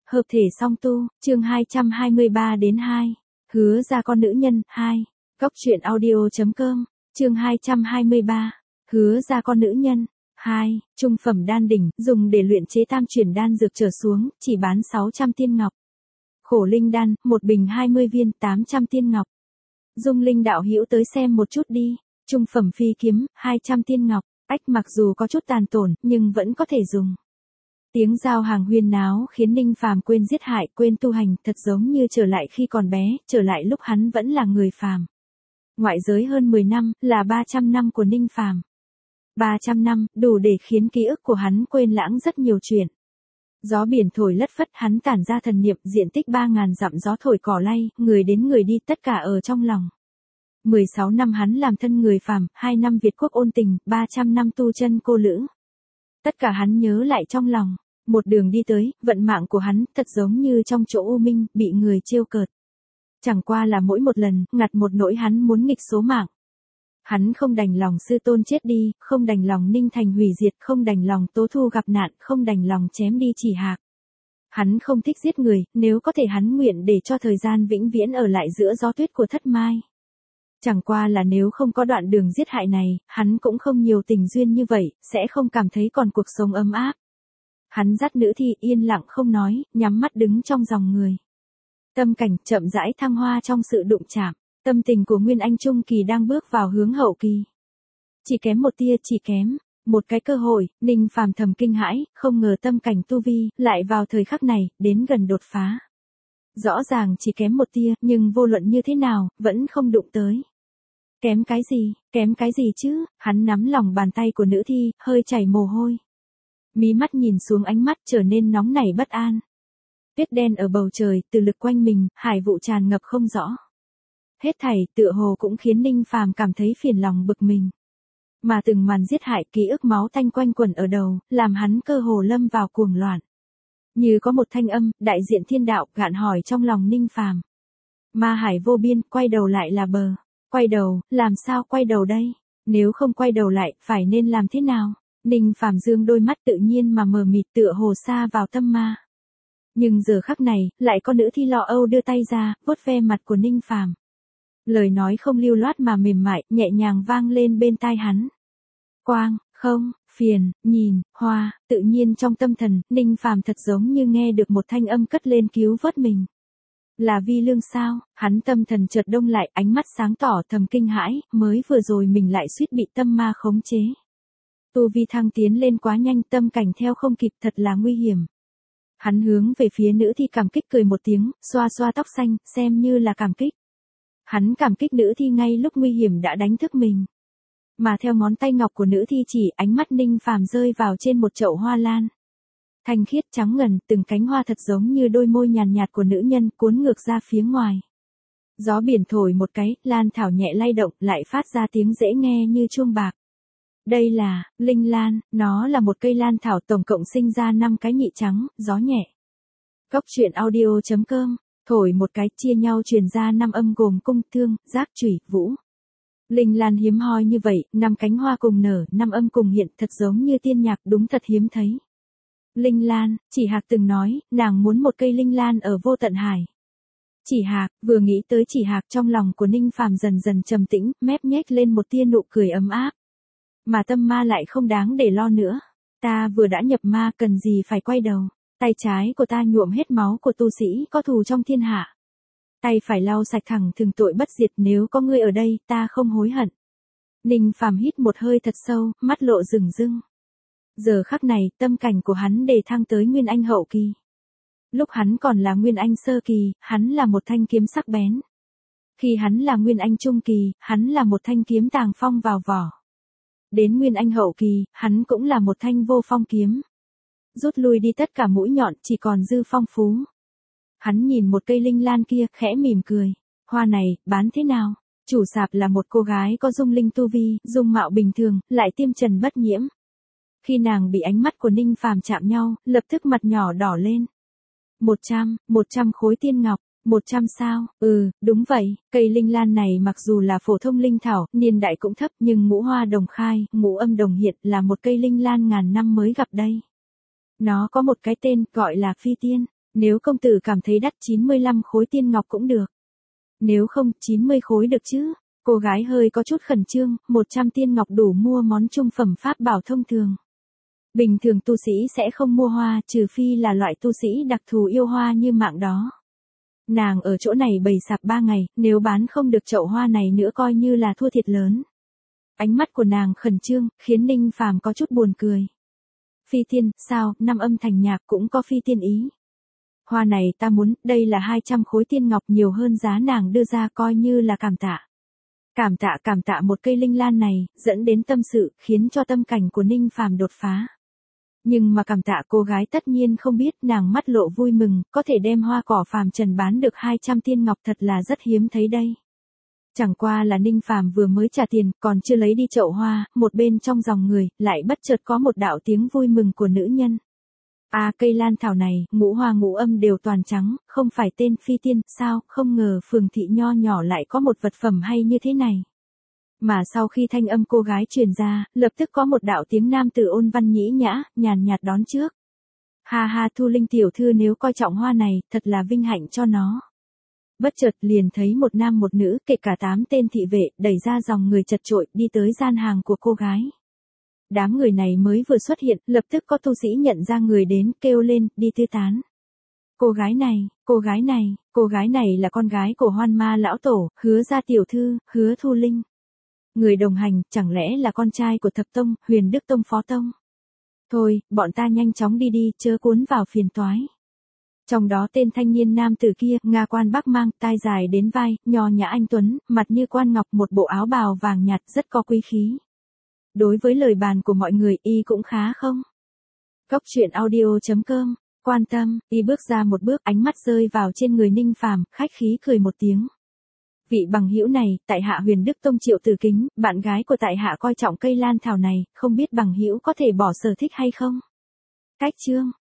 Hợp thể song tu, chương 223 đến 2. Hứa ra con nữ nhân, 2. Góc truyện audio.com, chương 223. Hứa ra con nữ nhân, 2. Trung phẩm đan đỉnh, dùng để luyện chế tam chuyển đan dược trở xuống, chỉ bán 600 tiên ngọc. Khổ linh đan, một bình 20 viên, 800 tiên ngọc. Dung linh đạo hữu tới xem một chút đi. Trung phẩm phi kiếm, 200 tiên ngọc. Ách mặc dù có chút tàn tổn, nhưng vẫn có thể dùng. Tiếng giao hàng huyên náo khiến Ninh Phàm quên giết hại, quên tu hành, thật giống như trở lại khi còn bé, trở lại lúc hắn vẫn là người phàm. Ngoại giới hơn 10 năm, là 300 năm của Ninh Phàm. 300 năm, đủ để khiến ký ức của hắn quên lãng rất nhiều chuyện. Gió biển thổi lất phất, hắn tản ra thần niệm, diện tích 3.000 dặm gió thổi cỏ lay, người đến người đi tất cả ở trong lòng. 16 năm hắn làm thân người phàm, 2 năm Việt quốc ôn tình, 300 năm tu chân cô lữ. Tất cả hắn nhớ lại trong lòng, một đường đi tới, vận mạng của hắn thật giống như trong chỗ u minh, bị người trêu cợt. Chẳng qua là mỗi một lần, ngặt một nỗi hắn muốn nghịch số mạng. Hắn không đành lòng sư tôn chết đi, không đành lòng Ninh Thành hủy diệt, không đành lòng Tố Thu gặp nạn, không đành lòng chém đi Chỉ Hạc. Hắn không thích giết người, nếu có thể hắn nguyện để cho thời gian vĩnh viễn ở lại giữa gió tuyết của Thất Mai. Chẳng qua là nếu không có đoạn đường giết hại này, hắn cũng không nhiều tình duyên như vậy, sẽ không cảm thấy còn cuộc sống ấm áp. Hắn dắt nữ thi yên lặng không nói, nhắm mắt đứng trong dòng người. Tâm cảnh chậm rãi thăng hoa trong sự đụng chạm, tâm tình của Nguyên Anh Trung Kỳ đang bước vào hướng hậu kỳ. Chỉ kém một tia, chỉ kém một cái cơ hội, Ninh Phàm thầm kinh hãi, không ngờ tâm cảnh tu vi, lại vào thời khắc này, đến gần đột phá. Rõ ràng chỉ kém một tia, nhưng vô luận như thế nào, vẫn không đụng tới. Kém cái gì chứ, hắn nắm lòng bàn tay của nữ thi, hơi chảy mồ hôi. Mí mắt nhìn xuống ánh mắt trở nên nóng nảy bất an. Tuyết đen ở bầu trời, từ lực quanh mình, hải vụ tràn ngập không rõ. Hết thảy, tựa hồ cũng khiến Ninh Phàm cảm thấy phiền lòng bực mình. Mà từng màn giết hại, ký ức máu tanh quanh quẩn ở đầu, làm hắn cơ hồ lâm vào cuồng loạn. Như có một thanh âm, đại diện thiên đạo, gạn hỏi trong lòng Ninh Phàm. Ma hải vô biên, quay đầu lại là bờ. Quay đầu, làm sao quay đầu đây? Nếu không quay đầu lại, phải nên làm thế nào? Ninh Phàm dương đôi mắt tự nhiên mà mờ mịt tựa hồ xa vào tâm ma. Nhưng giờ khắc này, lại có nữ thi lo âu đưa tay ra, vuốt ve mặt của Ninh Phàm. Lời nói không lưu loát mà mềm mại, nhẹ nhàng vang lên bên tai hắn. Quang, không, phiền, nhìn, hoa, tự nhiên trong tâm thần, Ninh Phàm thật giống như nghe được một thanh âm cất lên cứu vớt mình. Là Vi Lương sao? Hắn tâm thần chợt đông lại, ánh mắt sáng tỏ thầm kinh hãi, mới vừa rồi mình lại suýt bị tâm ma khống chế. Tu vi thăng tiến lên quá nhanh, tâm cảnh theo không kịp, thật là nguy hiểm. Hắn hướng về phía nữ thi cảm kích cười một tiếng, xoa xoa tóc xanh, xem như là cảm kích. Hắn cảm kích nữ thi ngay lúc nguy hiểm đã đánh thức mình. Mà theo ngón tay ngọc của nữ thi chỉ, ánh mắt Ninh Phàm rơi vào trên một chậu hoa lan. Thanh khiết trắng ngần, từng cánh hoa thật giống như đôi môi nhàn nhạt của nữ nhân cuốn ngược ra phía ngoài. Gió biển thổi một cái, lan thảo nhẹ lay động, lại phát ra tiếng dễ nghe như chuông bạc. Đây là linh lan, nó là một cây lan thảo tổng cộng sinh ra 5 cái nhị trắng, gió nhẹ. Góc truyện audio.com, thổi một cái chia nhau truyền ra 5 âm gồm cung, thương, giác, chủy, vũ. Linh lan hiếm hoi như vậy, 5 cánh hoa cùng nở, 5 âm cùng hiện, thật giống như tiên nhạc, đúng thật hiếm thấy. Linh lan, Chỉ Hạc từng nói, nàng muốn một cây linh lan ở vô tận hải. Chỉ Hạc, vừa nghĩ tới Chỉ Hạc trong lòng của Ninh Phàm dần dần trầm tĩnh, mép nhếch lên một tia nụ cười ấm áp. Mà tâm ma lại không đáng để lo nữa. Ta vừa đã nhập ma, cần gì phải quay đầu. Tay trái của ta nhuộm hết máu của tu sĩ có thù trong thiên hạ. Tay phải lau sạch thẳng thường tội bất diệt, nếu có ngươi ở đây, ta không hối hận. Ninh Phàm hít một hơi thật sâu, mắt lộ rừng rưng. Giờ khắc này, tâm cảnh của hắn đề thăng tới Nguyên Anh hậu kỳ. Lúc hắn còn là Nguyên Anh sơ kỳ, hắn là một thanh kiếm sắc bén. Khi hắn là Nguyên Anh trung kỳ, hắn là một thanh kiếm tàng phong vào vỏ. Đến Nguyên Anh hậu kỳ, hắn cũng là một thanh vô phong kiếm. Rút lui đi tất cả mũi nhọn, chỉ còn dư phong phú. Hắn nhìn một cây linh lan kia, khẽ mỉm cười. Hoa này, bán thế nào? Chủ sạp là một cô gái có dung linh tu vi, dung mạo bình thường, lại tiêm trần bất nhiễm. Khi nàng bị ánh mắt của Ninh Phàm chạm nhau, lập tức mặt nhỏ đỏ lên. 100 khối tiên ngọc, 100 sao? Đúng vậy, cây linh lan này mặc dù là phổ thông linh thảo, niên đại cũng thấp, nhưng ngũ hoa đồng khai, ngũ âm đồng hiện, là một cây linh lan ngàn năm mới gặp đây. Nó có một cái tên, gọi là phi tiên. Nếu công tử cảm thấy đắt 95 khối tiên ngọc cũng được. Nếu không, 90 khối được chứ. Cô gái hơi có chút khẩn trương, 100 tiên ngọc đủ mua món trung phẩm pháp bảo thông thường. Bình thường tu sĩ sẽ không mua hoa, trừ phi là loại tu sĩ đặc thù yêu hoa như mạng đó. Nàng ở chỗ này bày sạp 3 ngày, nếu bán không được chậu hoa này nữa coi như là thua thiệt lớn. Ánh mắt của nàng khẩn trương, khiến Ninh Phàm có chút buồn cười. Phi tiên, sao, năm âm thành nhạc cũng có phi tiên ý. Hoa này ta muốn, đây là 200 khối tiên ngọc nhiều hơn giá nàng đưa ra coi như là cảm tạ. Cảm tạ một cây linh lan này, dẫn đến tâm sự, khiến cho tâm cảnh của Ninh Phàm đột phá. Nhưng mà cảm tạ cô gái tất nhiên không biết, nàng mắt lộ vui mừng, có thể đem hoa cỏ phàm trần bán được 200 tiên ngọc thật là rất hiếm thấy đây. Chẳng qua là Ninh Phàm vừa mới trả tiền, còn chưa lấy đi chậu hoa, một bên trong dòng người, lại bất chợt có một đạo tiếng vui mừng của nữ nhân. Cây lan thảo này, ngũ hoa ngũ âm đều toàn trắng, không phải tên phi tiên, sao, không ngờ phường thị nho nhỏ lại có một vật phẩm hay như thế này. Mà sau khi thanh âm cô gái truyền ra, lập tức có một đạo tiếng nam tử ôn văn nhĩ nhã, nhàn nhạt đón trước. Ha ha, Thu Linh tiểu thư nếu coi trọng hoa này, thật là vinh hạnh cho nó. Bất chợt liền thấy một nam một nữ, kể cả 8 tên thị vệ, đẩy ra dòng người chật chội, đi tới gian hàng của cô gái. Đám người này mới vừa xuất hiện, lập tức có tu sĩ nhận ra người đến, kêu lên, đi tứ tán. Cô gái này là con gái của Hoan Ma lão tổ, Hứa gia tiểu thư, Hứa Thu Linh. Người đồng hành, chẳng lẽ là con trai của Thập Tông, Huyền Đức Tông phó tông. Thôi, bọn ta nhanh chóng đi đi, chớ cuốn vào phiền toái. Trong đó tên thanh niên nam tử kia, Nga quan bắc mang, tai dài đến vai, nho nhã anh tuấn, mặt như quan ngọc, một bộ áo bào vàng nhạt rất có quý khí. Đối với lời bàn của mọi người, y cũng khá không? Góc truyện audio.com, quan tâm, y bước ra một bước, ánh mắt rơi vào trên người Ninh Phàm, khách khí cười một tiếng. Vị bằng hữu này, tại hạ Huyền Đức Tông Triệu Tử Kính, bạn gái của tại hạ coi trọng cây lan thảo này, không biết bằng hữu có thể bỏ sở thích hay không? Cách chương